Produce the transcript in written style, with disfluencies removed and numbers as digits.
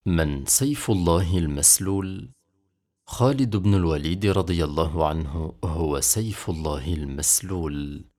من سيف الله المسلول؟ خالد بن الوليد رضي الله عنه هو سيف الله المسلول.